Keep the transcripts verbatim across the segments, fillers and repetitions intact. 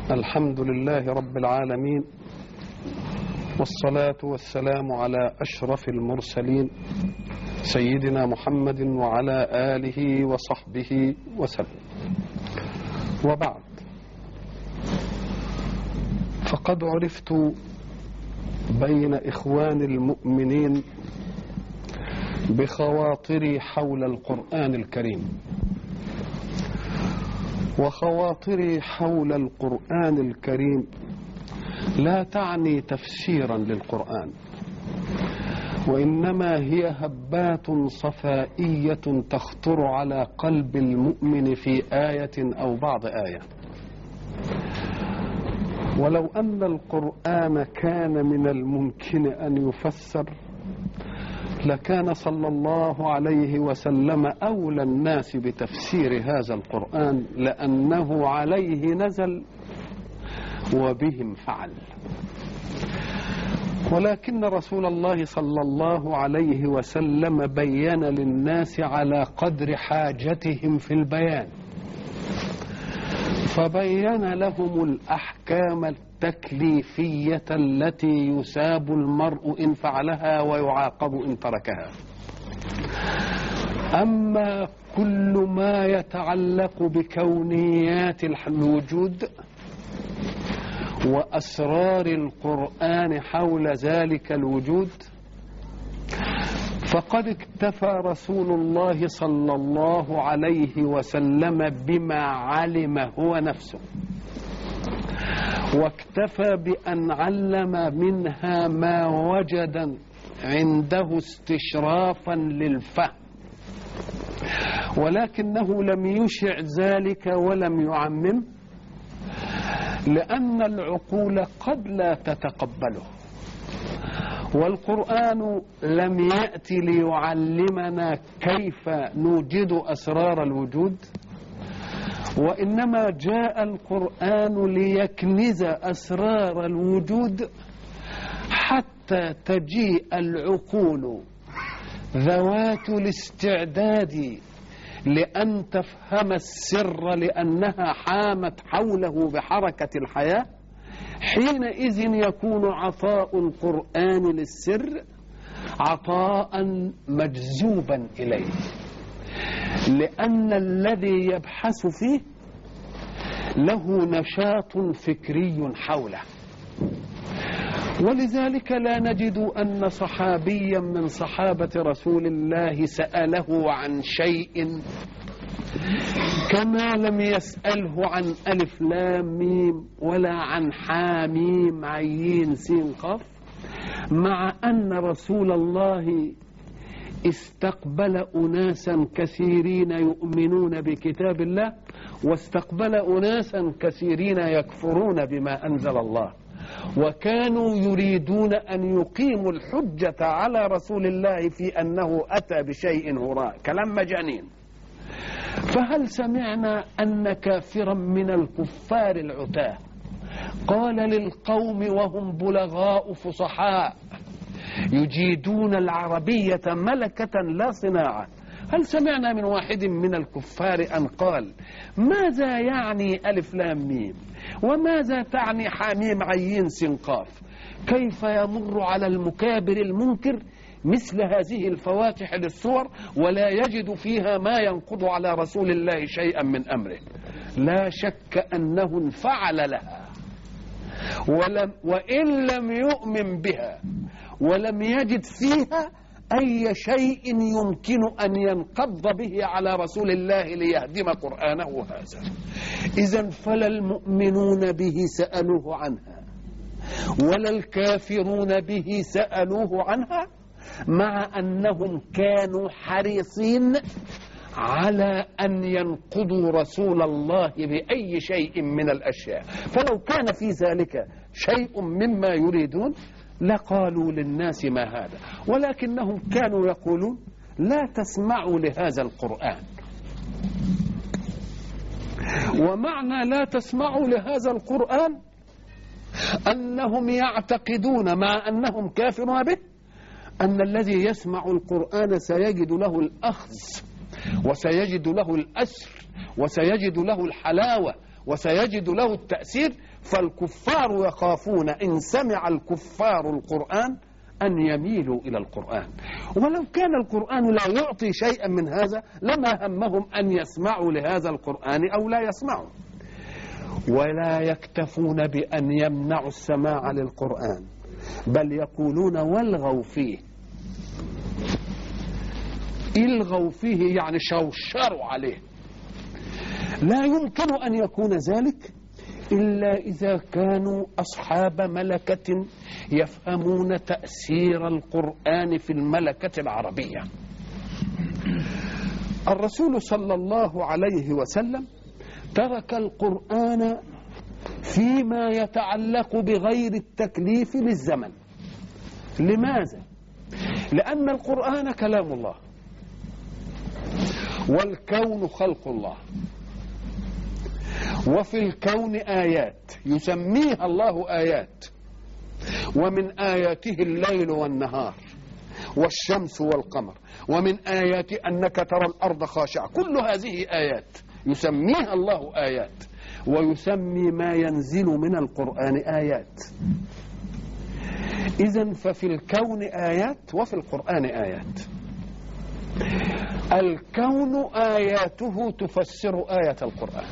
الحمد لله رب العالمين، والصلاة والسلام على أشرف المرسلين سيدنا محمد وعلى آله وصحبه وسلم. وبعد، فقد عرفت بين إخوان المؤمنين بخواطري حول القرآن الكريم، وخواطري حول القرآن الكريم لا تعني تفسيرا للقرآن، وإنما هي هبات صفائية تخطر على قلب المؤمن في آية أو بعض آية. ولو أن القرآن كان من الممكن أن يفسر لكان صلى الله عليه وسلم أولى الناس بتفسير هذا القرآن، لأنه عليه نزل وبهم فعل. ولكن رسول الله صلى الله عليه وسلم بين للناس على قدر حاجتهم في البيان، فبين لهم الأحكام التكليفية التي يساب المرء إن فعلها ويعاقب إن تركها. أما كل ما يتعلق بكونيات الوجود وأسرار القرآن حول ذلك الوجود، فقد اكتفى رسول الله صلى الله عليه وسلم بما علم هو نفسه، واكتفى بأن علم منها ما وجد عنده استشرافا للفهم، ولكنه لم يشع ذلك ولم يعمم، لأن العقول قد لا تتقبله. والقرآن لم يأتي ليعلمنا كيف نوجد أسرار الوجود، وإنما جاء القرآن ليكنز أسرار الوجود حتى تجيء العقول ذوات الاستعداد لأن تفهم السر، لأنها حامت حوله بحركة الحياة. حينئذ يكون عطاء القرآن للسر عطاء مجذوبا إليه، لأن الذي يبحث فيه له نشاط فكري حوله. ولذلك لا نجد أن صحابيا من صحابة رسول الله سأله عن شيء كما لم يسأله عن ألف لام ميم ولا عن حاميم عين سين قاف، مع أن رسول الله استقبل أناسا كثيرين يؤمنون بكتاب الله، واستقبل أناسا كثيرين يكفرون بما أنزل الله، وكانوا يريدون أن يقيموا الحجة على رسول الله في أنه أتى بشيء هراء كلام مجانين. فهل سمعنا أن كافرا من الكفار العتاه قال للقوم وهم بلغاء فصحاء يجيدون العربية ملكة لا صناعة، هل سمعنا من واحد من الكفار أن قال ماذا يعني ألف لام ميم وماذا تعني حاميم عين سين قاف؟ كيف يمر على المكابر المنكر مثل هذه الفواتح للصور ولا يجد فيها ما ينقض على رسول الله شيئا من أمره؟ لا شك أنه انفعل لها، ولم وإن لم يؤمن بها ولم يجد فيها أي شيء يمكن أن ينقض به على رسول الله ليهدم قرآنه هذا. إذن فلا المؤمنون به سألوه عنها ولا الكافرون به سألوه عنها، مع أنهم كانوا حريصين على أن ينقضوا رسول الله بأي شيء من الأشياء. فلو كان في ذلك شيء مما يريدون لقالوا للناس ما هذا، ولكنهم كانوا يقولون لا تسمعوا لهذا القرآن. ومعنى لا تسمعوا لهذا القرآن أنهم يعتقدون مع أنهم كافرون به أن الذي يسمع القرآن سيجد له الأخذ وسيجد له الأسر وسيجد له الحلاوة وسيجد له التأثير. فالكفار يخافون إن سمع الكفار القرآن أن يميلوا إلى القرآن، ولو كان القرآن لا يعطي شيئا من هذا لما همهم أن يسمعوا لهذا القرآن أو لا يسمعوا. ولا يكتفون بأن يمنعوا السماع للقرآن، بل يقولون والغوا فيه. الغوا فيه يعني شوشروا عليه. لا يمكن أن يكون ذلك إلا إذا كانوا أصحاب ملكة يفهمون تأثير القرآن في الملكة العربية. الرسول صلى الله عليه وسلم ترك القرآن فيما يتعلق بغير التكليف للزمن. لماذا؟ لأن القرآن كلام الله، والكون خلق الله، وفي الكون آيات يسميها الله آيات، ومن آياته الليل والنهار والشمس والقمر، ومن آيات أنك ترى الأرض خاشعة. كل هذه آيات يسميها الله آيات، ويسمي ما ينزل من القرآن آيات. إذن ففي الكون آيات وفي القرآن آيات. الكون آياته تفسر آية القرآن.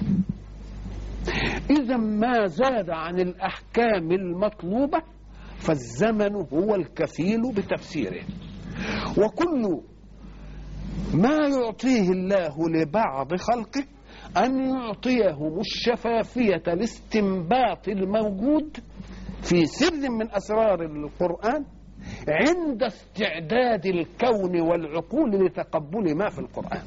إذا ما زاد عن الأحكام المطلوبة فالزمن هو الكفيل بتفسيره. وكل ما يعطيه الله لبعض خلقه أن يعطيهم الشفافية لاستنباط الموجود في سر من أسرار القرآن عند استعداد الكون والعقول لتقبل ما في القرآن.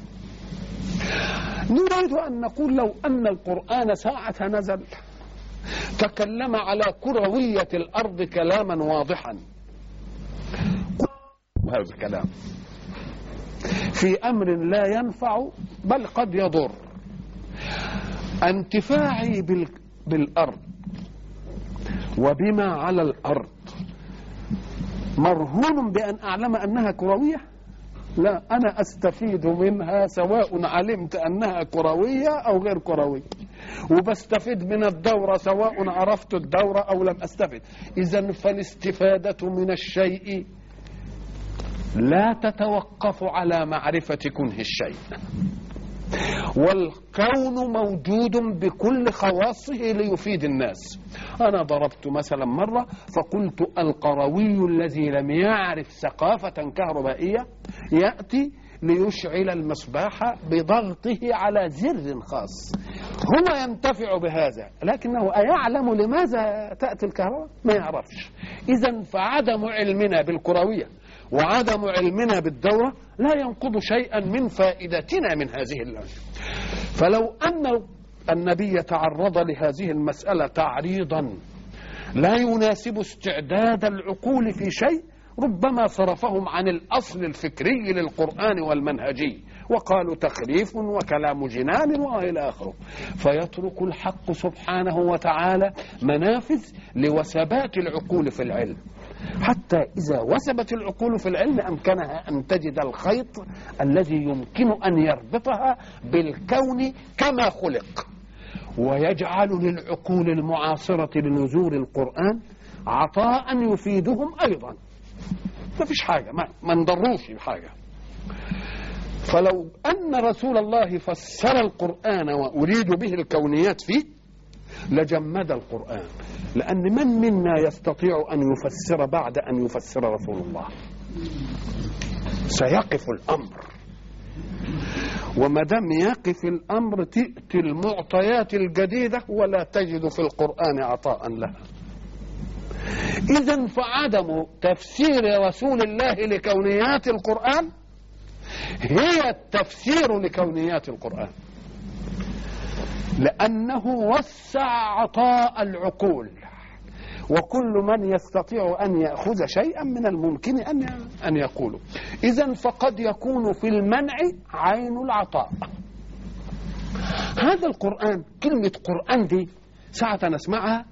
نريد أن نقول لو أن القرآن ساعة نزل تكلم على كروية الأرض كلاما واضحا، هذا الكلام في أمر لا ينفع بل قد يضر. انتفاعي بالأرض وبما على الأرض مرهون بأن أعلم أنها كروية؟ لا، أنا أستفيد منها سواء علمت أنها كروية أو غير كروية، وبستفيد من الدورة سواء عرفت الدورة أو لم أستفيد. إذن فالاستفادة من الشيء لا تتوقف على معرفة كنه الشيء، والكون موجود بكل خواصه ليفيد الناس. أنا ضربت مثلا مرة فقلت القروي الذي لم يعرف ثقافة كهربائية يأتي ليشعل المصباح بضغطه على زر خاص، هو ينتفع بهذا، لكنه أيعلم لماذا تأتي الكهرباء؟ ما يعرفش. إذن فعدم علمنا بالكروية وعدم علمنا بالدورة لا ينقض شيئا من فائدتنا من هذه العلم. فلو أن النبي تعرض لهذه المسألة تعريضا لا يناسب استعداد العقول في شيء ربما صرفهم عن الأصل الفكري للقرآن والمنهجي وقالوا تخريف وكلام جنان وإلى آخره، فيترك الحق سبحانه وتعالى منافذ لوثبات العقول في العلم، حتى إذا وثبت العقول في العلم أمكنها أن تجد الخيط الذي يمكن أن يربطها بالكون كما خلق، ويجعل للعقول المعاصرة لنزول القرآن عطاء يفيدهم أيضا. ما فيش حاجة، ما, ما نضروش بحاجة. فلو أن رسول الله فسر القرآن وأريد به الكونيات فيه لجمد القرآن، لأن من منا يستطيع أن يفسر بعد أن يفسر رسول الله؟ سيقف الأمر، وما دام يقف الأمر تأتي المعطيات الجديدة ولا تجد في القرآن عطاء لها. إذن فعدم تفسير رسول الله لكونيات القرآن هي التفسير لكونيات القرآن، لأنه وسع عطاء العقول، وكل من يستطيع أن يأخذ شيئا من الممكن أن أن يقوله. إذن فقد يكون في المنع عين العطاء. هذا القرآن، كلمة قرآن دي ساعة نسمعها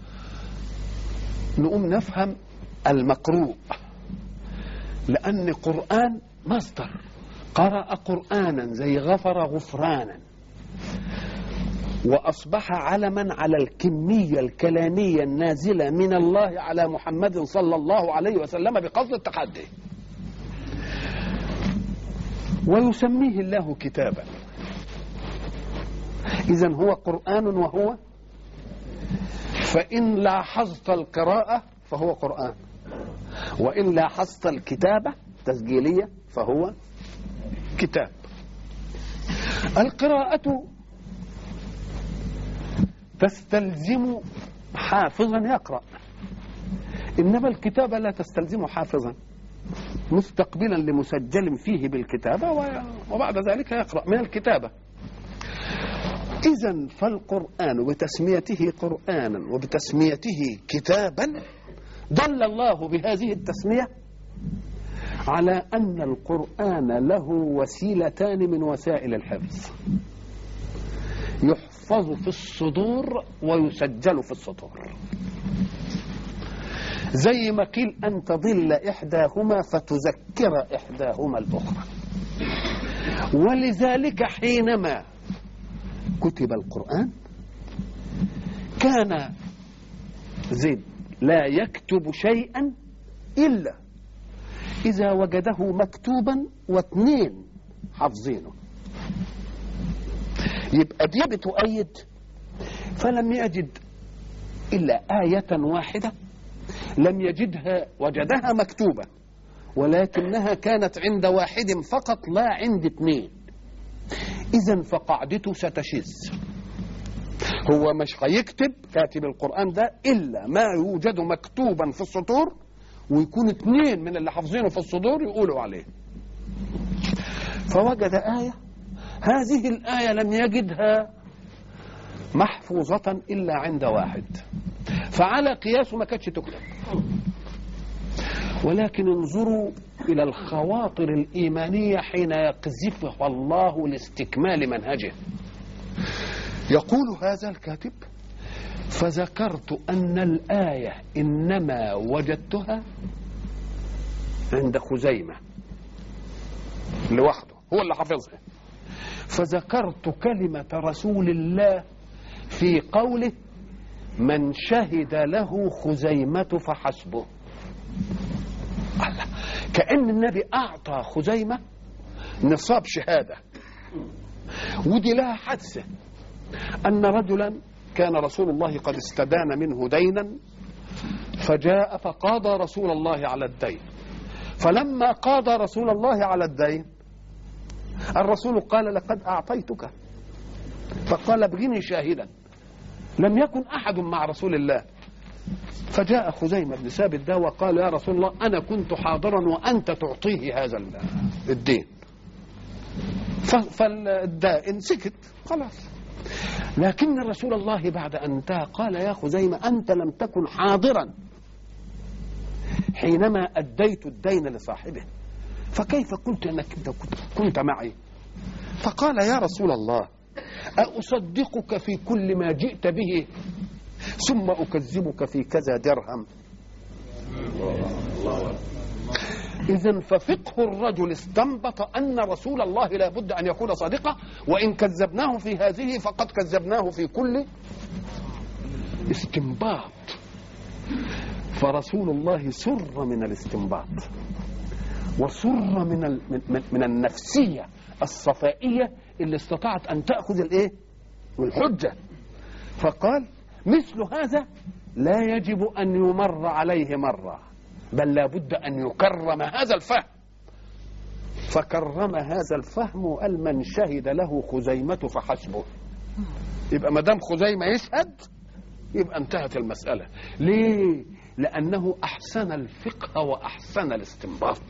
نقوم نفهم المقروء، لأن قرآن مصدر، قرأ قرآنا زي غفر غفرانا. وأصبح علما على الكمية الكلامية النازلة من الله على محمد صلى الله عليه وسلم بقصد التحدي، ويسميه الله كتابا. إذن هو قرآن وهو، فإن لاحظت القراءة فهو قرآن، وإن لاحظت الكتابة تسجيلية فهو كتاب. القراءة تستلزم حافظا يقرأ، إنما الكتابة لا تستلزم حافظا مستقبلا لمسجل فيه بالكتابة وبعد ذلك يقرأ من الكتابة. إذن فالقرآن بتسميته قرآنا وبتسميته كتابا دل الله بهذه التسمية على أن القرآن له وسيلتان من وسائل الحفظ، يحفظ في الصدور ويسجل في السطور، زي ما قيل أن تضل إحداهما فتذكر إحداهما الأخرى. ولذلك حينما كتب القرآن كان زيد لا يكتب شيئا إلا إذا وجده مكتوبا واثنين حافظينه، يبقى دي بتؤيد. فلم يجد إلا آية واحدة لم يجدها، وجدها مكتوبة ولكنها كانت عند واحد فقط لا عند اثنين، إذن فقاعدته ستشذ. هو مش هيكتب كاتب القرآن ده إلا ما يوجد مكتوبا في السطور، ويكون اثنين من اللي حافظينه في الصدور يقولوا عليه. فوجد آية، هذه الآية لم يجدها محفوظة إلا عند واحد، فعلى قياسه ما كانتش تكتب. ولكن انظروا إلى الخواطر الإيمانية حين يقذفها الله لاستكمال منهجه. يقول هذا الكاتب: فذكرت أن الآية إنما وجدتها عند خزيمة لوحده، هو اللي حفظها. فذكرت كلمة رسول الله في قوله: من شهد له خزيمة فحسبه. الله، كأن النبي أعطى خزيمة نصاب شهادة. ودي لها حادثة، أن رجلا كان رسول الله قد استدان منه دينا، فجاء فقاضى رسول الله على الدين. فلما قاضى رسول الله على الدين الرسول قال: لقد أعطيتك. فقال: ابغني شاهدا. لم يكن أحد مع رسول الله. فجاء خزيمة بن ثابت ده وقال: يا رسول الله، أنا كنت حاضرا وأنت تعطيه هذا الدين. فالدائن سكت خلاص. لكن رسول الله بعد أن انتهى قال: يا خزيمة، أنت لم تكن حاضرا حينما أديت الدين لصاحبه، فكيف قلت أنك كنت معي؟ فقال: يا رسول الله، أصدقك في كل ما جئت به ثم أكذبك في كذا درهم؟ إذن ففقه الرجل استنبط أن رسول الله لا بد أن يكون صادقا، وإن كذبناه في هذه فقد كذبناه في كل استنباط. فرسول الله سر من الاستنباط، وسر من من من النفسية الصفائية اللي استطاعت أن تأخذ الإيه؟ والحجة. فقال: مثل هذا لا يجب أن يمر عليه مرة، بل لا بد أن يكرم هذا الفهم. فكرم هذا الفهم وقال: من شهد له خزيمة فحسبه. يبقى ما دام خزيمة يشهد يبقى انتهت المسألة. ليه؟ لأنه أحسن الفقه وأحسن الاستنباط.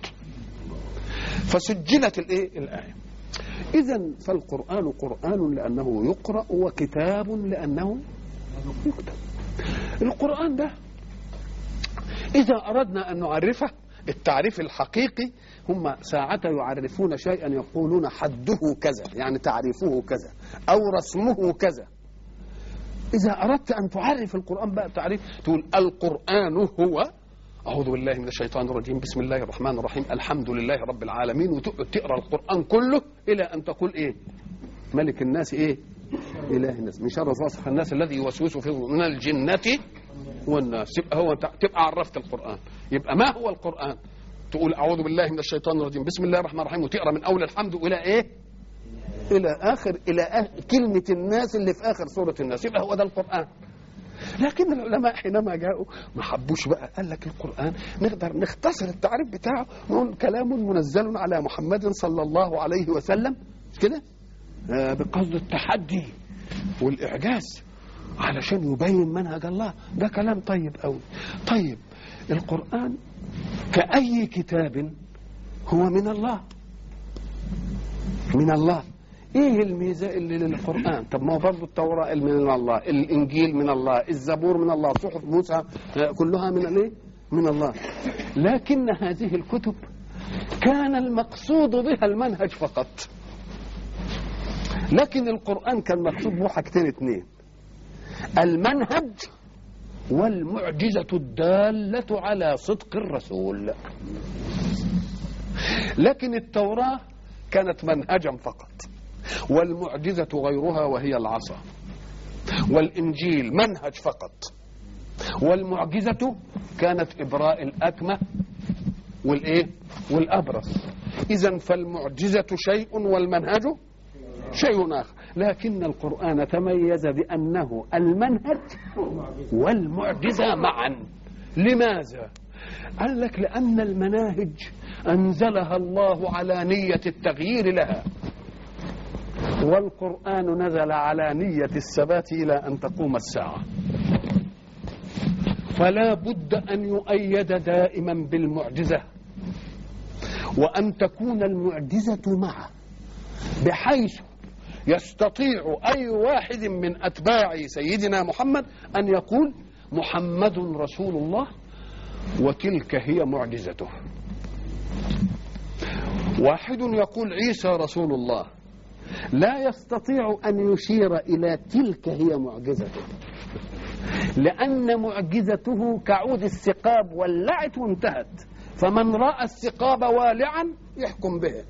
فسجلت الإيه؟ الآية. إذن فالقرآن قرآن لأنه يقرأ، وكتاب لأنه يكتب. القرآن ده إذا أردنا أن نعرفه التعريف الحقيقي، هم ساعة يعرفون شيئا يقولون حده كذا، يعني تعريفه كذا أو رسمه كذا. إذا أردت أن تعرف القرآن بقى تعريف، تقول: القرآن هو، أعوذ بالله من الشيطان الرجيم، بسم الله الرحمن الرحيم، الحمد لله رب العالمين، وتقرأ القرآن كله إلى أن تقول إيه؟ ملك الناس إيه؟ إله الناس، من شر وسواس الناس الذي يوسوس في من الجنة والناس. يبقى هو تبقى عرفت القرآن. يبقى ما هو القرآن؟ تقول أعوذ بالله من الشيطان الرجيم، بسم الله الرحمن الرحيم، وتقرأ من أول الحمد إلى إيه؟ إلى آخر إلى آخر كلمة الناس اللي في آخر سورة الناس. يبقى هو ده القرآن. لكن العلماء حينما جاءوا ما حبوش بقى، قال لك القرآن نقدر نختصر التعريف بتاعه، نقول كلام منزل على محمد صلى الله عليه وسلم كده آه بقصد التحدي والإعجاز علشان يبين منهج الله. ده كلام طيب قوي. طيب القرآن كأي كتاب هو من الله، من الله. ايه الميزه اللي للقران؟ طب ما هو برضه التوراه من الله، الانجيل من الله، الزبور من الله، صحف موسى كلها من الايه؟ من الله. لكن هذه الكتب كان المقصود بها المنهج فقط، لكن القران كان مقصود به حاجتين اثنين: المنهج والمعجزه الداله على صدق الرسول. لكن التوراه كانت منهجا فقط، والمعجزة غيرها وهي العصا. والإنجيل منهج فقط، والمعجزة كانت إبراء الأكمة والإيه؟ والأبرص. إذن فالمعجزة شيء والمنهج شيء آخر. لكن القرآن تميز بأنه المنهج والمعجزة معا. لماذا؟ قال لك لأن المناهج أنزلها الله على نية التغيير لها، والقرآن نزل على نية الثبات إلى أن تقوم الساعة. فلا بد أن يؤيد دائما بالمعجزة، وأن تكون المعجزة معه، بحيث يستطيع أي واحد من أتباع سيدنا محمد أن يقول محمد رسول الله وتلك هي معجزته. واحد يقول عيسى رسول الله لا يستطيع أن يشير إلى تلك هي معجزته، لأن معجزته كعود السقاب ولعت وانتهت، فمن رأى السقاب والعا يحكم به،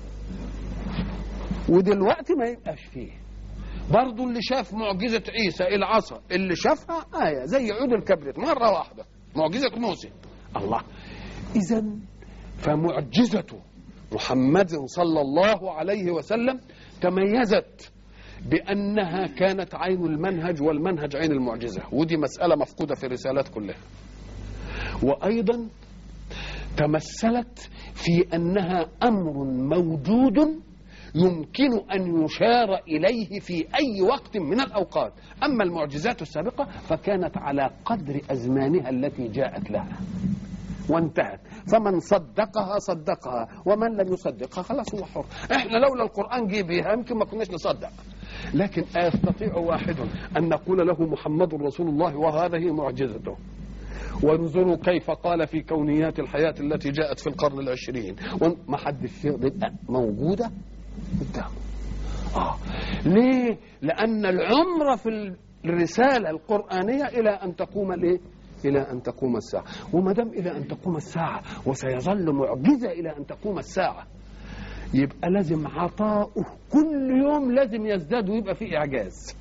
ودلوقتي ما يبقاش فيه. برضو اللي شاف معجزة عيسى العصا اللي شافها آية زي عود الكبريت مرة واحدة، معجزة موسى. الله. إذن فمعجزة محمد صلى الله عليه وسلم تميزت بأنها كانت عين المنهج، والمنهج عين المعجزة، ودي مسألة مفقودة في الرسالات كلها. وأيضا تمثلت في أنها أمر موجود يمكن أن يشار إليه في أي وقت من الأوقات. أما المعجزات السابقة فكانت على قدر أزمانها التي جاءت لها وانتهت، فمن صدقها صدقها، ومن لم يصدقها خلاص هو حر. احنا لولا القرآن جه بها يمكن ما كناش نصدق. لكن أيستطيع واحد أن نقول له محمد رسول الله وهذه معجزته؟ وانظروا كيف قال في كونيات الحياة التي جاءت في القرن العشرين، وما حدش يبقى موجودة قدامه. آه. ليه؟ لأن العمر في الرسالة القرآنية إلى أن تقوم الإيه؟ إلى أن تقوم الساعة. وما دام إلى أن تقوم الساعة وسيظل معجزة إلى أن تقوم الساعة، يبقى لازم عطاؤه كل يوم لازم يزداد ويبقى فيه إعجاز،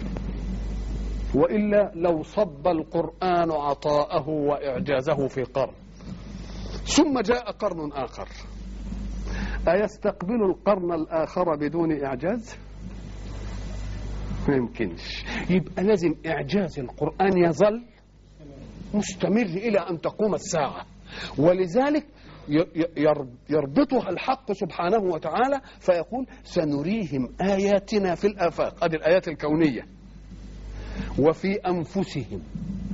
وإلا لو صب القرآن عطاءه وإعجازه في قرن ثم جاء قرن آخر، أيستقبل القرن الآخر بدون إعجاز؟ ما يمكنش. يبقى لازم إعجاز القرآن يظل مستمر إلى أن تقوم الساعة. ولذلك يربطها الحق سبحانه وتعالى فيقول سنريهم آياتنا في الآفاق، هذه الآيات الكونية، وفي أنفسهم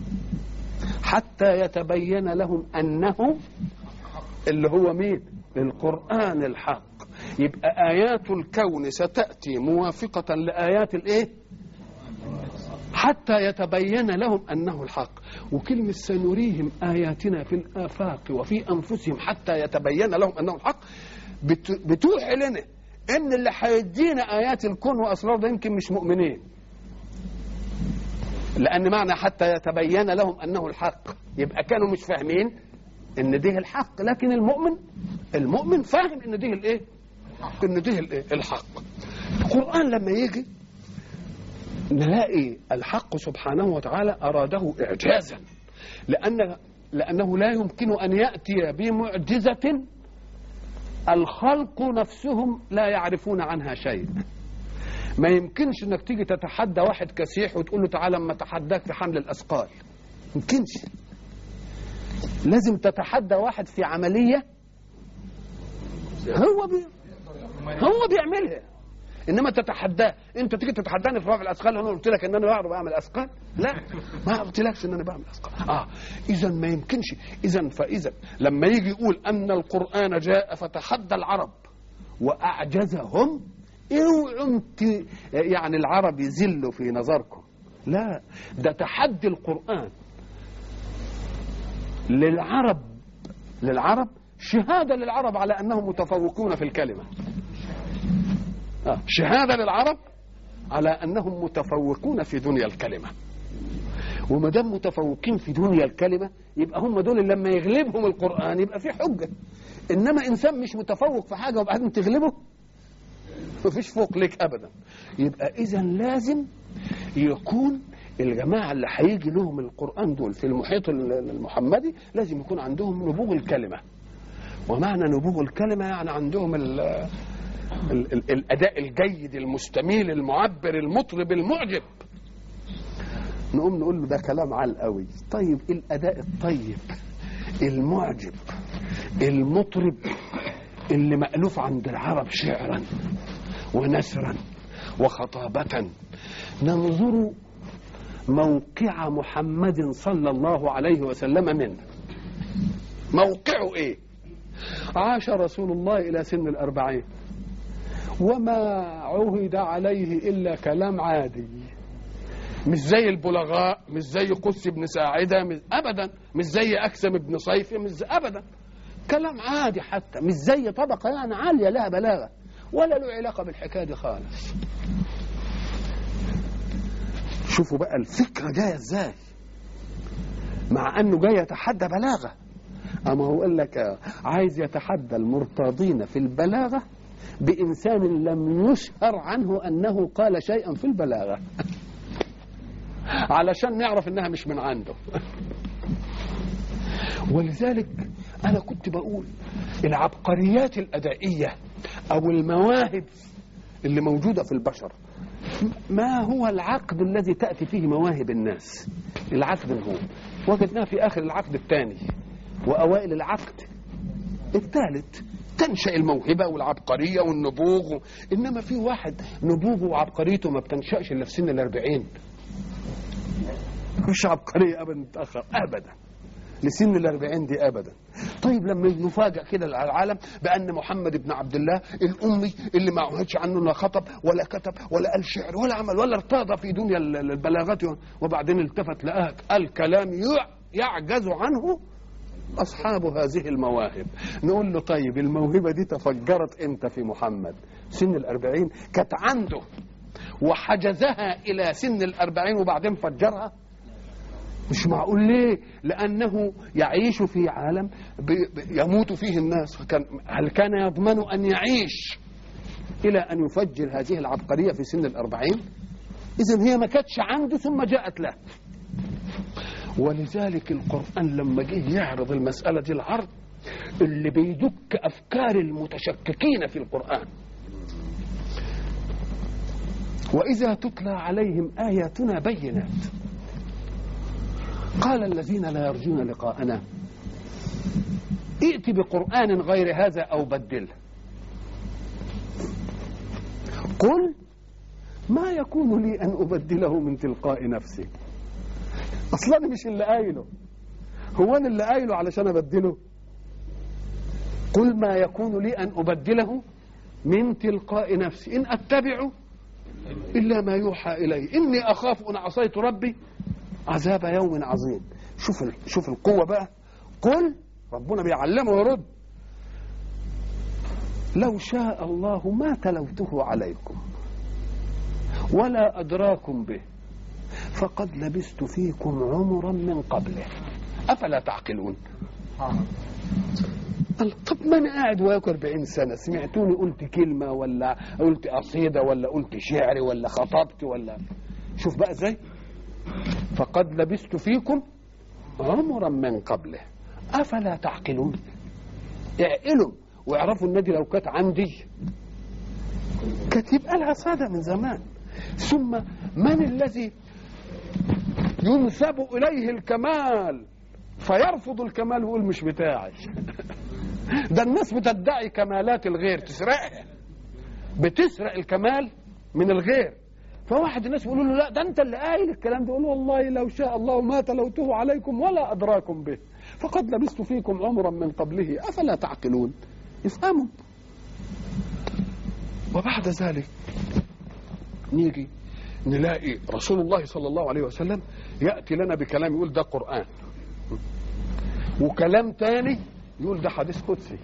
حتى يتبين لهم أنه اللي هو مين؟ القرآن الحق. يبقى آيات الكون ستأتي موافقة لآيات الإيه؟ حتى يتبين لهم أنه الحق. وكلمة سنريهم آياتنا في الآفاق وفي أنفسهم حتى يتبين لهم أنه الحق بتوحي لنا إن اللي هيدينا آيات الكون وأسرار ده يمكن مش مؤمنين، لأن معنى حتى يتبين لهم أنه الحق يبقى كانوا مش فاهمين إن ده الحق. لكن المؤمن المؤمن فاهم إن ده الإيه؟ إن ده الإيه؟ الحق. القرآن لما يجي نلاقي الحق سبحانه وتعالى أراده إعجازا، لأن لأنه لا يمكن أن يأتي بمعجزة الخلق نفسهم لا يعرفون عنها شيء. ما يمكنش انك تيجي تتحدى واحد كسيح وتقول له تعالى اما اتحداك في حمل الاثقال، ما يمكنش. لازم تتحدى واحد في عمليه هو بي هو بيعملها، انما تتحداه. انت تيجي تتحداني في رفع الاثقال، انا قلت لك ان انا بعرف اعمل اثقال؟ لا، ما قلتلكش ان انا بعمل اثقال. اه اذا ما يمكنش. اذا فاذا لما يجي يقول ان القران جاء فتحدى العرب واعجزهم، اوعوا يعني العرب يذلوا في نظركم، لا، ده تحدي القرآن للعرب للعرب شهادة للعرب على أنهم متفوقون في الكلمة. آه. شهادة للعرب على أنهم متفوقون في دنيا الكلمة، وما دام متفوقين في دنيا الكلمة يبقى هم دول اللي لما يغلبهم القرآن يبقى في حجة. إنما إنسان مش متفوق في حاجة وبعدين تغلبه، مفيش فوق لك ابدا. يبقى اذا لازم يكون الجماعه اللي هيجي لهم القران دول في المحيط المحمدي لازم يكون عندهم نبوغ الكلمه. ومعنى نبوغ الكلمه يعني عندهم ال ال ال الاداء الجيد المستميل المعبر المطرب المعجب. نقوم نقول له ده كلام عال قوي. طيب الاداء الطيب المعجب المطرب اللي مألوف عند العرب شعرا ونثرا وخطابة، ننظر موقع محمد صلى الله عليه وسلم منه. موقعه ايه؟ عاش رسول الله الى سن الاربعين وما عهد عليه الا كلام عادي، مش زي البلغاء، مش زي قس بن ساعدة، مش ابدا، مش زي اكسم بن صيفي، مش زي ابدا، كلام عادي، حتى مش زي طبقة يعني عالية لها بلاغة ولا له علاقة بالحكاية دي خالص. شوفوا بقى الفكرة جاية ازاي، مع انه جاي يتحدى بلاغة. اما هو قال لك عايز يتحدى المرتاضين في البلاغة بإنسان لم يشهر عنه أنه قال شيئا في البلاغة علشان نعرف انها مش من عنده. ولذلك أنا كنت بقول العبقريات الأدائية أو المواهب اللي موجودة في البشر، ما هو العقد الذي تأتي فيه مواهب الناس؟ العقد هو وجدناه في آخر العقد الثاني وأوائل العقد الثالث، تنشأ الموهبة والعبقرية والنبوغ. إنما في واحد نبوغه وعبقريته ما بتنشأش إلا في سن الأربعين، مش عبقرية أبدا تأخر أبدا لسن الأربعين دي أبدا. طيب لما نفاجأ كده العالم بأن محمد بن عبد الله الأمي اللي ما عهدش عنه لا خطب ولا كتب ولا قال شعر ولا عمل ولا ارتاض في دنيا البلاغات، وبعدين التفت لقاه الكلام يعجز عنه أصحاب هذه المواهب. نقول له طيب الموهبة دي تفجرت إمتى في محمد؟ سن الأربعين كانت عنده وحجزها إلى سن الأربعين وبعدين فجرها؟ مش معقول. ليه؟ لأنه يعيش في عالم يموت فيه الناس. هل كان يضمن أن يعيش إلى أن يفجر هذه العبقرية في سن الأربعين؟ إذن هي ما كانتش عنده ثم جاءت له. ولذلك القرآن لما جه يعرض المسألة دي العرض اللي بيدك أفكار المتشككين في القرآن، وإذا تتلى عليهم آياتنا بينات قال الذين لا يرجون لقاءنا ائت بقرآن غير هذا أو بدله. قل ما يكون لي أن أبدله من تلقاء نفسي. أصلا مش اللي قايله، هو أنا اللي قايله علشان أبدله؟ قل ما يكون لي أن أبدله من تلقاء نفسي إن أتبع إلا ما يوحى إلي إني أخاف أن عصيت ربي عذاب يوم عظيم. شوف شوف القوة بقى. قل ربنا بيعلمه ويرد لو شاء الله ما تلوته عليكم ولا أدراكم به فقد لبثت فيكم عمرا من قبله أفلا تعقلون. طب ما أنا قاعد وياكل أربعين سنة سمعتوني قلت كلمة ولا قلت قصيدة ولا قلت شعر ولا خطبت ولا شوف بقى ازاي، فقد لبثت فيكم عمرا من قبله افلا تعقلون. اعقلوا واعرفوا ان دي لو كانت عندي كانت يبقى لها صدى من زمان. ثم من الذي ينسب اليه الكمال فيرفض الكمال ويقول مش بتاعي؟ ده الناس بتدعي كمالات الغير، تسرقها، بتسرق الكمال من الغير. فواحد الناس يقولوا له لا ده انت اللي قايل الكلام ده، يقول والله لو شاء الله ما تلوته عليكم ولا ادراكم به فقد لبثت فيكم عمرا من قبله افلا تعقلون. افهموا. وبعد ذلك نيجي نلاقي رسول الله صلى الله عليه وسلم يأتي لنا بكلام يقول ده قرآن، وكلام تاني يقول ده حديث قدسي،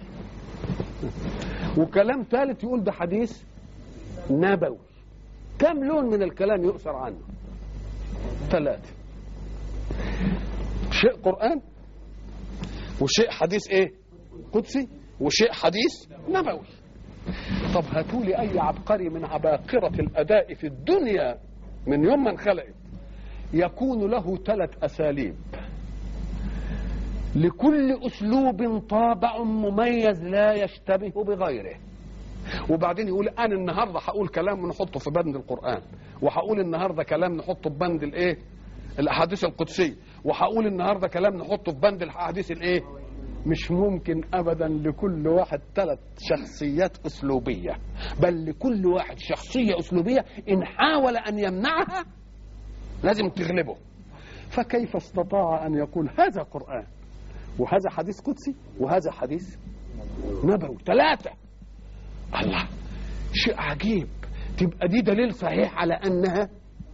وكلام ثالث يقول ده حديث نبوي. كم لون من الكلام يؤثر عنه؟ ثلاثة. شيء قرآن، وشيء حديث ايه؟ قدسي، وشيء حديث نبوي. طب هاتوا لي اي عبقري من عباقرة الاداء في الدنيا من يوم ما انخلقت يكون له ثلاث اساليب، لكل اسلوب طابع مميز لا يشتبه بغيره، وبعدين يقول انا النهارده هقول كلام نحطه في بند القرآن، وهقول النهارده كلام نحطه في بند الايه؟ الاحاديث القدسيه، وهقول النهارده كلام نحطه في بند الاحاديث الايه؟ مش ممكن ابدا لكل واحد ثلاث شخصيات اسلوبيه، بل لكل واحد شخصيه اسلوبيه ان حاول ان يمنعها لازم تغلبه. فكيف استطاع ان يقول هذا قرآن وهذا حديث قدسي وهذا حديث نبوي؟ ثلاثه. الله، شيء عجيب. تبقى دي دليل صحيح على انها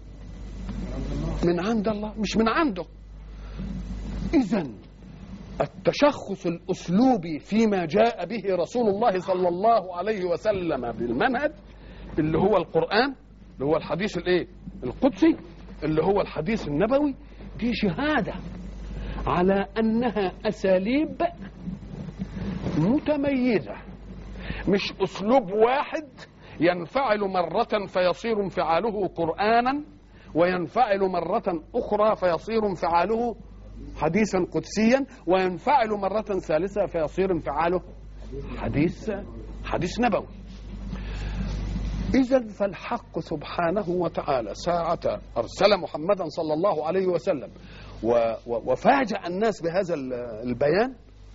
من عند الله مش من عنده. اذن التشخص الأسلوبي فيما جاء به رسول الله صلى الله عليه وسلم بالمنهج اللي هو القرآن، اللي هو الحديث الايه؟ القدسي، اللي هو الحديث النبوي، دي شهادة على أنها أساليب متميزة، مش أسلوب واحد ينفعل مرة فيصير انفعاله قرآنا، وينفعل مرة أخرى فيصير انفعاله حديثا قدسيا، وينفعل مرة ثالثة فيصير انفعاله حديث حديث نبوي. إذن فالحق سبحانه وتعالى ساعة أرسل محمدا صلى الله عليه وسلم وفاجأ الناس بهذا البيان،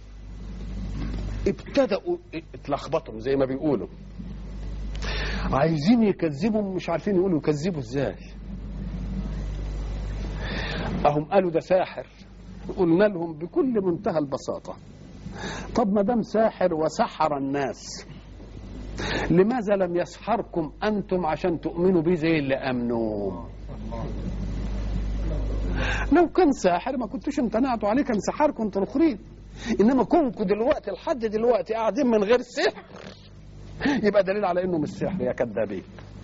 ابتدأوا اتلخبطوا زي ما بيقولوا، عايزين يكذبوا مش عارفين يقولوا يكذبوا ازاي. اهم قالوا ده ساحر، قلنا لهم بكل منتهى البساطة طب ما دام ساحر وسحر الناس لماذا لم يسحركم أنتم عشان تؤمنوا به زي اللي أمنوا؟ لو كان ساحر ما كنتوش امتنعتوا عليه، كان سحركم انتوا الاخرين. انما كونكم دلوقتي لحد دلوقتي قاعدين من غير سحر يبقى دليل على انه مش سحر يا كذابين.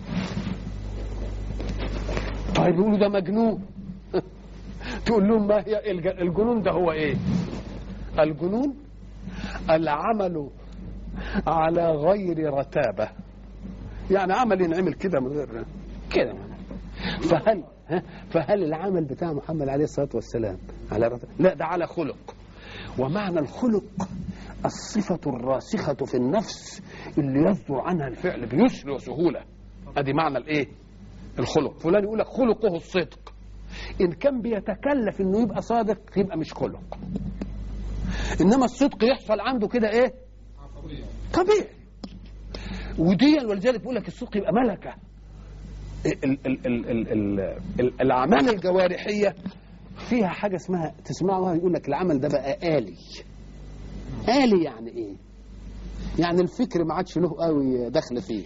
طيب يقولوا ده مجنون تقول لهم ما هي الجنون؟ ده هو ايه؟ الجنون العمل على غير رتابة، يعني عمل ينعمل كده من غير كده. فهل فهل العمل بتاع محمد عليه الصلاة والسلام على رتابة؟ لا، ده على خلق. ومعنى الخلق الصفة الراسخة في النفس اللي يصدر عنها الفعل بيسر وسهولة. ادي معنى الايه؟ الخلق. فلان يقول لك خلقه الصدق، ان كان بيتكلف انه يبقى صادق يبقى مش خلق، انما الصدق يحصل عنده كده ايه؟ طبيعي. ودي ولذلك بيقول لك الصدق يبقى ملكة. ال ال ال ال ال ال الأعمال الجوارحية فيها حاجة اسمها تسمعوها يقول لك العمل ده بقى آلي. آلي يعني ايه؟ يعني الفكر ما عادش له قوي دخل فيه.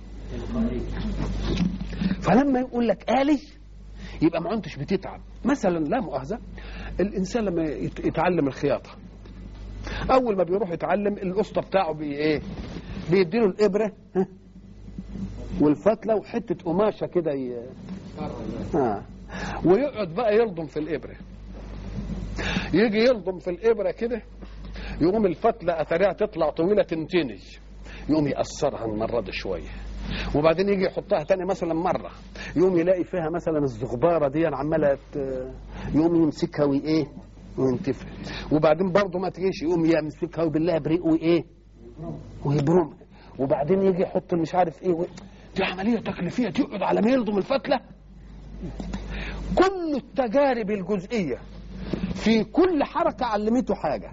فلما يقول لك آلي يبقى ما انتش بتتعب. مثلا لا مؤاخذة، الإنسان لما يتعلم الخياطة أول ما بيروح يتعلم القسطة بتاعه بي إيه؟ بيديله الإبرة والفتلة وحتة قماشة كده ي... آه. ويقعد بقى يلضم في الإبرة، يجي يلضم في الإبرة كده يقوم الفتلة أثرها تطلع طويلة تنتني، يقوم يقصرها المرة دي شوية، وبعدين يجي يحطها تاني مثلا مره، يوم يلاقي فيها مثلا الزغباره دي عماله يوم يمسكها وايه وينتفع، وبعدين برضه ما تجيش يقوم يمسكها وبالله بريق وايه ويبرمها، وبعدين يجي يحط مش عارف ايه و... دي عمليه تكليفيه تقعد على ما يلضم الفتله. كل التجارب الجزئيه في كل حركه علمته حاجه.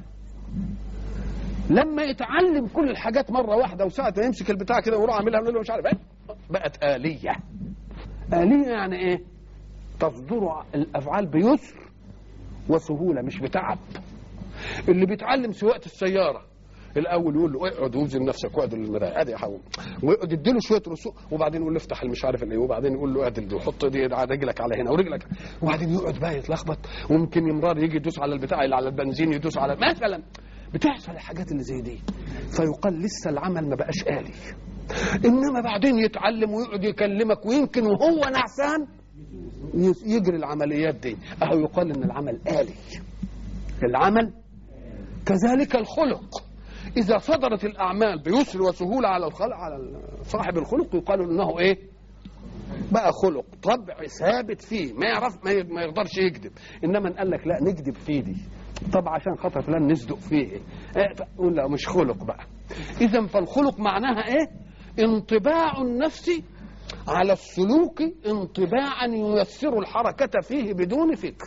لما يتعلم كل الحاجات مره واحده وساعه ما يمسك البتاع كده ويروح عاملها له مش عارف ايه، بقت آلية. آلية يعني ايه؟ تصدر الافعال بيسر وسهوله مش بتعب. اللي بيتعلم سواقه السياره الاول يقول له اقعد ووزن نفسك واعدل المرايه ادي حاول، ويقعد يديله شويه رسوق، وبعدين يقول له افتح المش عارف ايه، وبعدين يقول له اعدل دي وحط دي رجلك على هنا ورجلك، وبعدين يقعد بقى يتلخبط، وممكن يمرار يجي يدوس على البتاع اللي على البنزين يدوس على مثلا، بتحصل الحاجات اللي زي دي. فيقال لسه العمل ما بقاش آلي. انما بعدين يتعلم ويقعد يكلمك ويمكن وهو نعسان يجري العمليات دي، اهو يقال ان العمل آلي. العمل كذلك الخلق، إذا صدرت الأعمال بيسر وسهولة على الخلق على صاحب الخلق يقال إنه إيه؟ بقى خلق طبع ثابت فيه، ما يعرف ما يقدرش يكذب. إنما قال لك لا نكذب فيه دي، طب عشان خاطر فلان نصدق فيه، يقول لا مش خلق بقى. إذا فالخلق معناها إيه؟ انطباع النفس على السلوك انطباعا ييسر الحركة فيه بدون فكر.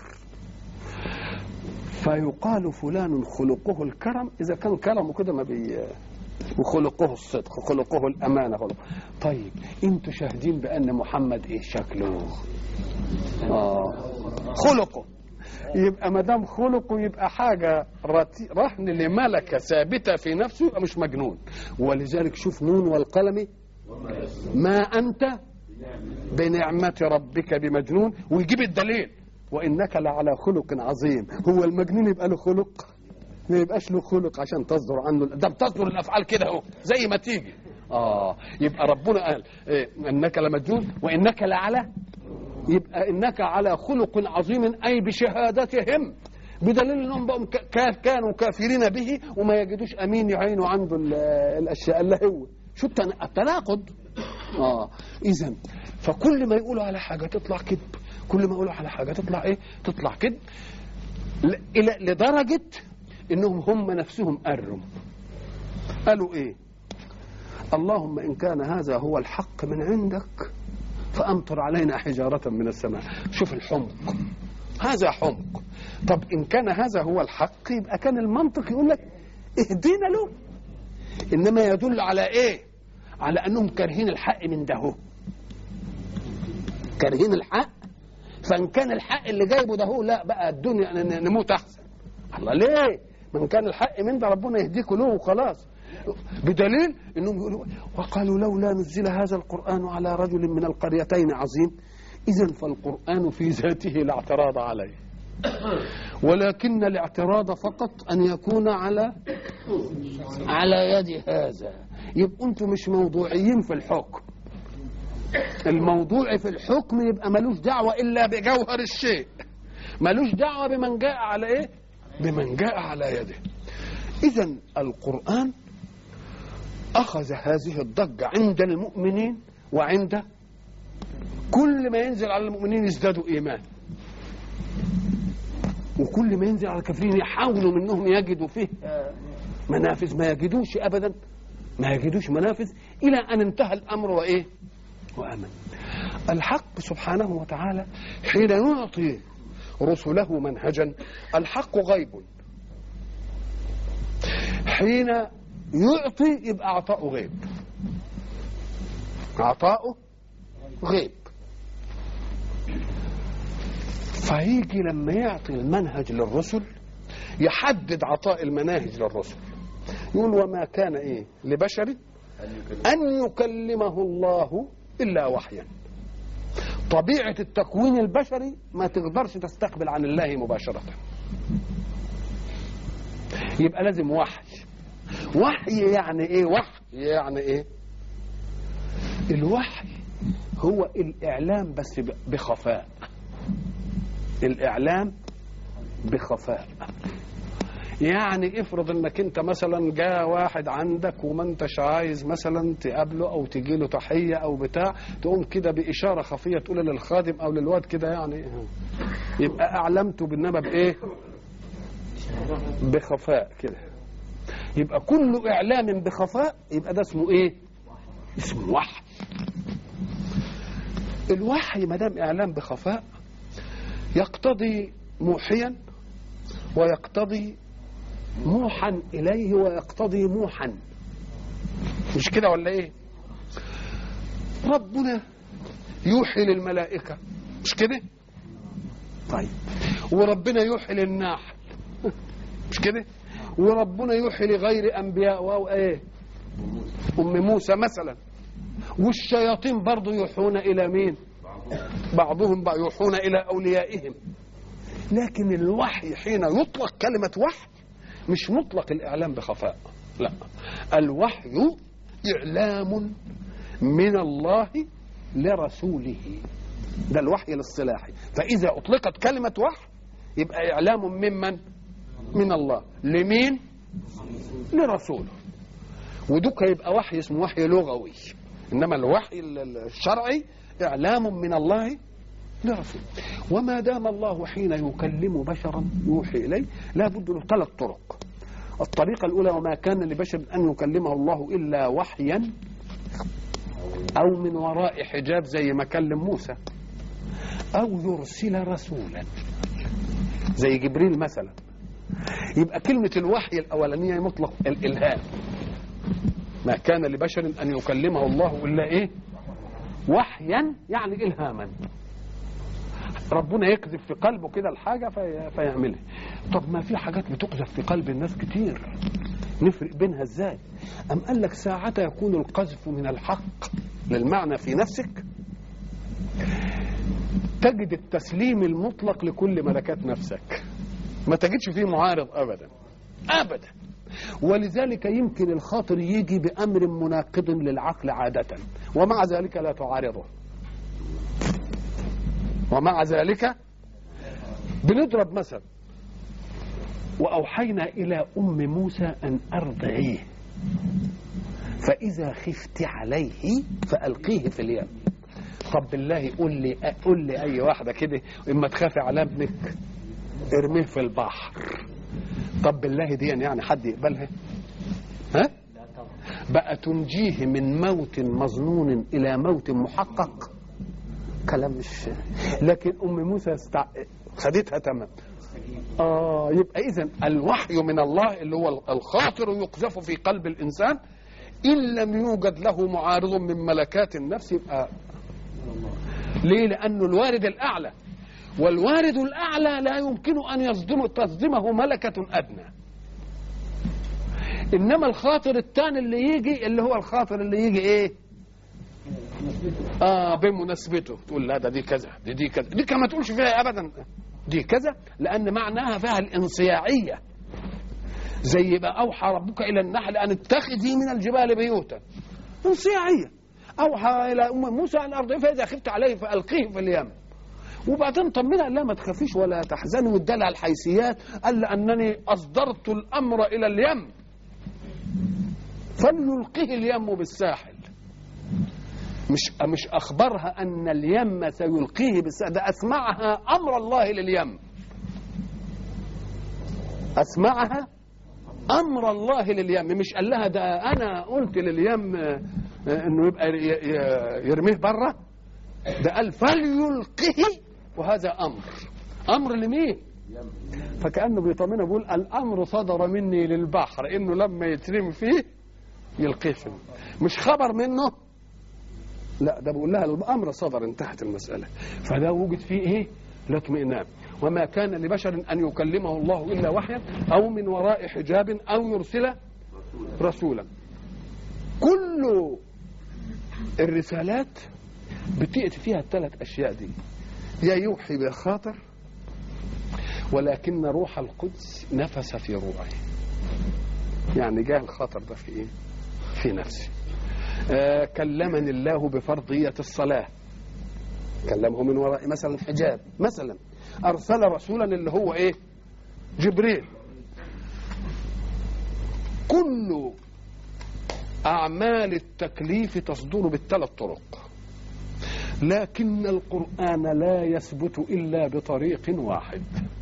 فيقال فلان خلقه الكرم إذا كان كرمه كده ما بي، وخلقه الصدق، خلقه الأمانة خلق. طيب انتوا شاهدين بأن محمد إيه شكله؟ آه خلقه. يبقى ما دام خلقه يبقى حاجة رهن لملكة ثابتة في نفسه، يبقى مش مجنون. ولذلك شوف نون والقلم ما أنت بنعمة ربك بمجنون، ويجيب الدليل وإنك لعلى خلق عظيم. هو المجنون يبقى له خلق؟ ما يبقاش له خلق عشان تصدر عنه، ده بتصدر الأفعال كده اهو زي ما تيجي. آه يبقى ربنا قال إيه؟ إنك لمجنون وإنك لعلى، يبقى إنك على خلق عظيم، أي بشهادتهم، بدليل أنهم بقوا كانوا كافرين به وما يجدوش أمين يعينوا عنده الأشياء اللي هو شو التناقض. آه إذن فكل ما يقولوا على حاجة تطلع كذب، كل ما يقولوا على حاجة تطلع إيه؟ تطلع كذب، إلى لدرجة إنهم هم نفسهم قروا قالوا إيه؟ اللهم إن كان هذا هو الحق من عندك فأمطر علينا حجارة من السماء. شوف الحمق، هذا حمق. طب إن كان هذا هو الحق يبقى كان المنطق يقول لك اهدينا له. إنما يدل على إيه؟ على أنهم كارهين الحق من ده، كارهين الحق. فإن كان الحق اللي جايبه ده هو لا بقى الدنيا نموت أحسن. الله ليه؟ من كان الحق من ده ربنا يهديكوا له وخلاص. بدليل انهم يقولوا وقالوا لولا نزل هذا القرآن على رجل من القريتين عظيم. اذا فالقرآن في ذاته لا اعتراض عليه، ولكن الاعتراض فقط ان يكون على على يد هذا. يبقى انتم مش موضوعيين في الحكم. الموضوع في الحكم يبقى ملوش دعوة الا بجوهر الشيء، ملوش دعوة بمن جاء على ايه؟ بمن جاء على يده. اذا القرآن أخذ هذه الضجة عند المؤمنين، وعند كل ما ينزل على المؤمنين يزدادوا إيمان، وكل ما ينزل على الكافرين يحاولوا منهم يجدوا فيه منافذ، ما يجدوش أبدا، ما يجدوش منافذ، إلى أن انتهى الأمر وإيه؟ وأمن. الحق سبحانه وتعالى حين يعطي رسله منهجا، الحق غيب، حين يعطي يبقى عطاؤه غيب، عطاؤه غيب. فيجي لما يعطي المنهج للرسل يحدد عطاء المناهج للرسل، يقول وما كان ايه لبشر ان يكلمه الله الا وحيا. طبيعة التكوين البشري ما تقدرش تستقبل عن الله مباشرة، يبقى لازم وحي. وحي يعني ايه؟ وحي يعني ايه؟ الوحي هو الاعلام بس بخفاء، الاعلام بخفاء. يعني افرض انك انت مثلا جاء واحد عندك وما انتش عايز مثلا تقابله او تجي له تحيه او بتاع، تقوم كده باشاره خفيه تقول للخادم او للواد كده يعني، يبقى اعلمته بالنبأ بايه؟ بخفاء كده. يبقى كل اعلام بخفاء يبقى ده اسمه ايه؟ اسمه وحي. الوحي ما دام اعلام بخفاء يقتضي موحيا ويقتضي موحا إليه ويقتضي موحا، مش كده ولا إيه؟ ربنا يوحي للملائكة مش كده؟ طيب وربنا يوحي للنحل مش كده؟ وربنا يوحي لغير أنبياء أو إيه؟ أم موسى مثلا. والشياطين برضو يوحون إلى مين؟ بعضهم بقى يوحون إلى أوليائهم. لكن الوحي حين يطلق كلمة وحي مش مطلق الإعلام بخفاء، لا، الوحي إعلام من الله لرسوله، ده الوحي الاصطلاحي. فإذا أطلقت كلمة وحي يبقى إعلام ممن؟ من الله. لمين؟ لرسوله. ودوك يبقى وحي اسمه وحي لغوي، إنما الوحي الشرعي إعلام من الله لرسوله. وما دام الله حين يكلم بشرا يوحي إليه لا بد له ثلاث طرق. الطريقة الأولى وما كان لبشر أن يكلمه الله إلا وحيا أو من وراء حجاب زي ما كلم موسى، أو يرسل رسولا زي جبريل مثلا. يبقى كلمة الوحي الأولانية مطلق الإلهام، ما كان لبشر أن يكلمه الله إلا إيه؟ وحيا، يعني إلهاما، ربنا يكذب في قلبه كده الحاجة في... فيعملها. طب ما في حاجات بتقذف في قلب الناس كتير، نفرق بينها ازاي؟ أم قال لك ساعة يكون القذف من الحق للمعنى في نفسك، تجد التسليم المطلق لكل ملكات نفسك، ما تجدش فيه معارض أبدا أبدا. ولذلك يمكن الخاطر يجي بأمر مناقض للعقل عادة ومع ذلك لا تعارضه، ومع ذلك بنضرب مثل: وأوحينا إلى أم موسى أن أرضعيه فإذا خفت عليه فألقيه في اليم. طب بالله قول لي قول لي أي واحدة كده إما تخافي على ابنك ارميه في البحر، طب بالله دي يعني حد يقبلها؟ ها؟ بقى تنجيه من موت مظنون إلى موت محقق؟ كلام مش. لكن أم موسى استع... خدتها تمام. آه يبقى إذن الوحي من الله اللي هو الخاطر يقذف في قلب الإنسان إن لم يوجد له معارض من ملكات النفس يبقى. ليه؟ لأنه الوارد الأعلى، والوارد الأعلى لا يمكن أن يصدم تصدمه ملكة أدنى. إنما الخاطر الثاني اللي يجي اللي هو الخاطر اللي يجي إيه؟ آه بمناسبته، تقول لا ده دي كذا دي دي كذا، دي كما تقولش فيها أبدا دي كذا، لأن معناها فيها الانصياعية. زي بقى أوحى ربك إلى النحل أن اتخذي من الجبال بيوتا، انصياعية. أوحى إلى أم موسى أن أرضعيه فإذا خفت عليه فألقيه في اليم. وبعدين طمنها لا ما تخافيش ولا تحزني وادالها الحيثيات، قال لأنني أصدرت الأمر إلى اليم فليلقيه اليم بالساحل. مش مش أخبرها أن اليم سيلقيه بالساحل، ده أسمعها أمر الله لليم، أسمعها أمر الله لليم، مش قال لها ده أنا قلت لليم إنه يبقى يرميه بره، ده قال فليلقيه، وهذا أمر. أمر لمين؟ فكأنه بيطمنه بيقول الأمر صدر مني للبحر إنه لما يترمي فيه يلقيه فيه، مش خبر منه، لا ده بيقول لها الأمر صدر، انتهت المسألة. فده وجد فيه إيه؟ الاطمئنان. وما كان لبشر أن يكلمه الله إلا وحيا أو من وراء حجاب أو يرسل رسولا. كل الرسالات بتأتي فيها الثلاث أشياء دي، يا يوحي بخاطر، ولكن روح القدس نفس في روعي، يعني جاء الخاطر ده في إيه؟ في نفسي. آه كلمني الله بفرضية الصلاة، كلمه من وراء مثلا حجاب، مثلا أرسل رسولا اللي هو إيه؟ جبريل. كل أعمال التكليف تصدر بالثلاث طرق، لكن القرآن لا يثبت إلا بطريق واحد.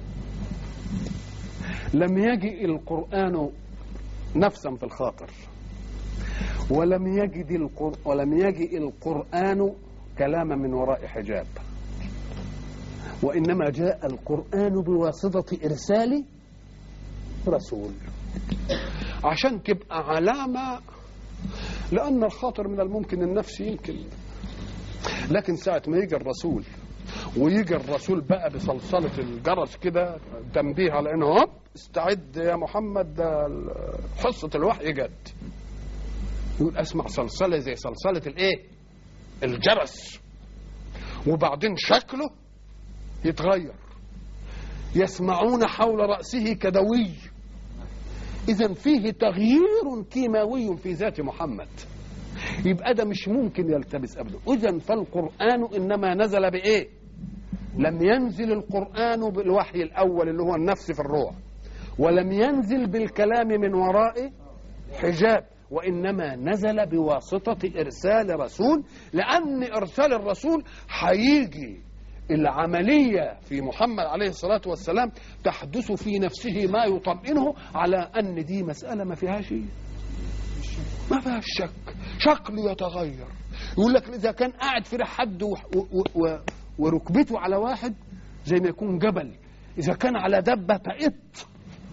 لم يجئ القرآن نفسا في الخاطر، ولم يجد القر... ولم يجئ القرآن كلاما من وراء حجاب، وإنما جاء القرآن بواسطة إرسال رسول، عشان تبقى علامة، لأن الخاطر من الممكن النفس يمكن، لكن ساعة ما يجي الرسول ويجي الرسول بقى بصلصلة الجرس كده تنبيه على انه هوب استعد يا محمد ده حصة الوحي جت، يقول اسمع صلصلة زي صلصلة الايه الجرس، وبعدين شكله يتغير، يسمعون حول رأسه كدوي، إذن فيه تغيير كيماوي في ذات محمد، يبقى ده مش ممكن يلتبس أبدا. إذن فالقرآن إنما نزل بإيه؟ لم ينزل القرآن بالوحي الأول اللي هو النفس في الروح، ولم ينزل بالكلام من وراء حجاب، وإنما نزل بواسطة إرسال رسول، لأن إرسال الرسول هيجي العملية في محمد عليه الصلاة والسلام تحدث في نفسه ما يطمئنه على أن دي مسألة ما فيها شيء، ما فيها شك، شكله يتغير. يقول لك إذا كان قاعد في حد و... و... و... وركبته على واحد زي ما يكون جبل، إذا كان على دبة تقط.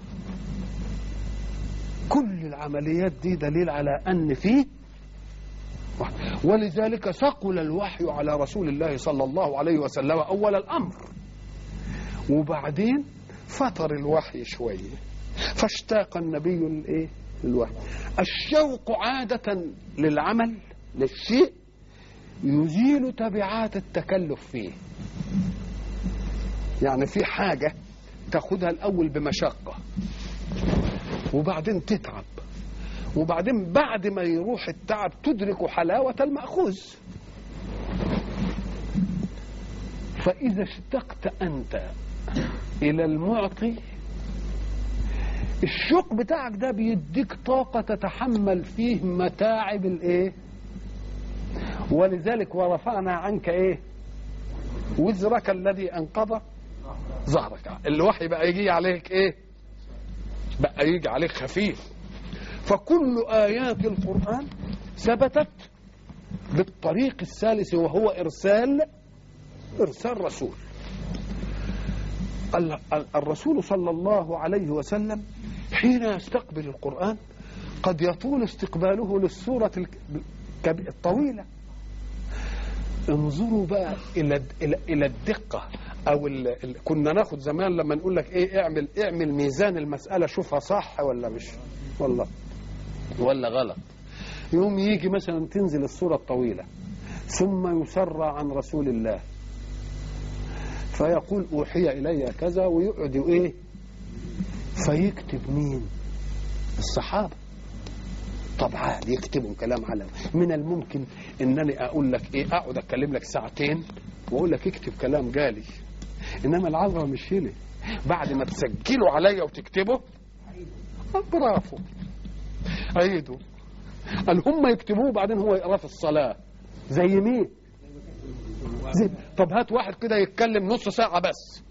كل العمليات دي دليل على أن فيه، ولذلك ثقل الوحي على رسول الله صلى الله عليه وسلم أول الأمر، وبعدين فتر الوحي شوية فاشتاق النبي للإيه؟ للوحي. الشوق عادة للعمل للشيء يزيل تبعات التكلف فيه، يعني في حاجة تاخدها الأول بمشقة وبعدين تتعب، وبعدين بعد ما يروح التعب تدرك حلاوة المأخوذ. فإذا اشتقت أنت إلى المعطي، الشوق بتاعك ده بيديك طاقة تتحمل فيه متاعب الإيه؟ ولذلك ورفعنا عنك إيه؟ وزرك الذي أنقض ظهرك. الوحي بقى يجي عليك إيه؟ بقى يجي عليك خفيف. فكل آيات القرآن ثبتت بالطريق الثالث، وهو إرسال إرسال رسول. الرسول صلى الله عليه وسلم حين يستقبل القرآن قد يطول استقباله للسورة الطويلة. انظروا بقى إلى إلى الدقة، أو ال... كنا ناخد زمان لما نقول لك إيه اعمل اعمل ميزان المسألة، شوفها صح ولا مش والله ولا غلط. يوم يجي مثلا تنزل السورة الطويلة ثم يسرى عن رسول الله فيقول أوحي إلي كذا، ويقعد إيه فيكتب مين؟ الصحابة. طبعا يكتبوا كلام على من الممكن انني اقول لك ايه اقعد اتكلم لك ساعتين واقول لك اكتب كلام جالي، انما العذره مش هنا. بعد ما تسجله عليا وتكتبه برافو عيدوا، قال هم يكتبوه بعدين هو يقراه في الصلاه. زي مين؟ زي طب هات واحد كده يتكلم نص ساعه بس،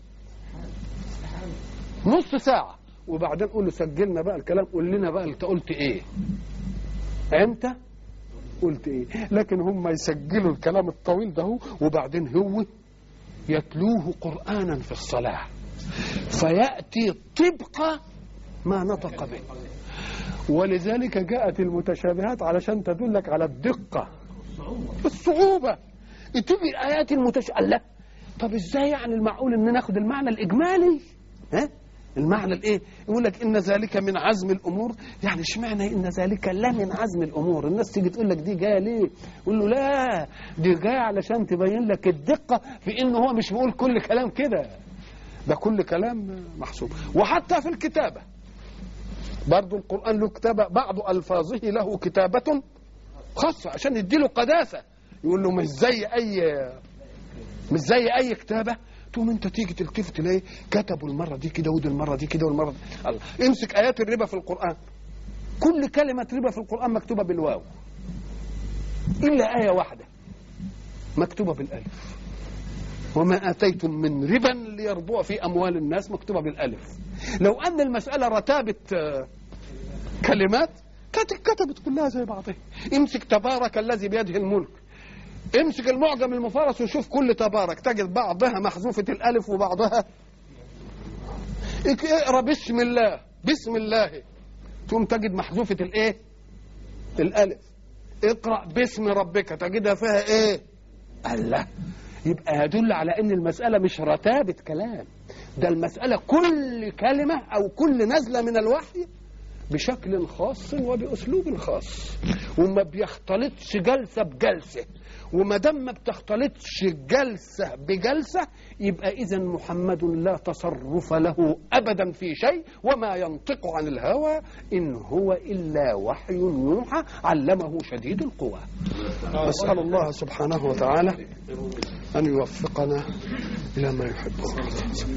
نص ساعه، وبعدين قول له سجلنا بقى الكلام، قول لنا بقى انت قلت ايه، انت قلت ايه. لكن هم يسجلوا الكلام الطويل ده وبعدين هو يتلوه قرآنا في الصلاة فيأتي طبق ما نطق به. ولذلك جاءت المتشابهات علشان تدلك على الدقة الصعوبة. تيجي الآيات المتشابهة، لا طب ازاي يعني المعقول ان ناخد المعنى الإجمالي؟ ها المعنى الايه؟ يقول لك ان ذلك من عزم الامور. يعني اشمعنى ان ذلك لا من عزم الامور؟ الناس تيجي تقول لك دي جايه ليه؟ يقول له لا دي جايه علشان تبين لك الدقه في انه هو مش بيقول كل كلام كده، ده كل كلام محسوب. وحتى في الكتابه برضو القران له كتابه، بعض الفاظه له كتابه خاصه عشان يديله قداسه. يقول له مش زي اي مش زي اي كتابه. تقوم انت تيجي تلتفت تلاقي كتبوا المره دي كده ودي المره دي كده والمره دي. الله، امسك ايات الربا في القران كل كلمة ربا في القرآن مكتوبة بالواو إلا آية واحدة مكتوبة بالألف. وما آتيتم من ربا ليربو في أموال الناس مكتوبة بالألف. لو أن المسألة رتابة كلمات كانت كتبت كلها زي بعضها. امسك تبارك الذي بيده الملك، امسك المعجم المفارس وشوف كل تبارك تجد بعضها محذوفة الألف وبعضها. اقرأ بسم الله، بسم الله ثم تجد محذوفة الايه؟ الألف. اقرأ باسم ربك تجدها فيها ايه؟ الله. يبقى يدل على ان المسألة مش رتابة كلام، ده المسألة كل كلمة او كل نزلة من الوحي بشكل خاص وبأسلوب خاص، وما بيختلطش جلسة بجلسة. وما دام ما بتختلطش جلسة بجلسة يبقى إذن محمد لا تصرف له أبدا في شيء، وما ينطق عن الهوى إن هو إلا وحي يوحى علمه شديد القوى. أسأل الله سبحانه وتعالى أن يوفقنا إلى ما يحبه.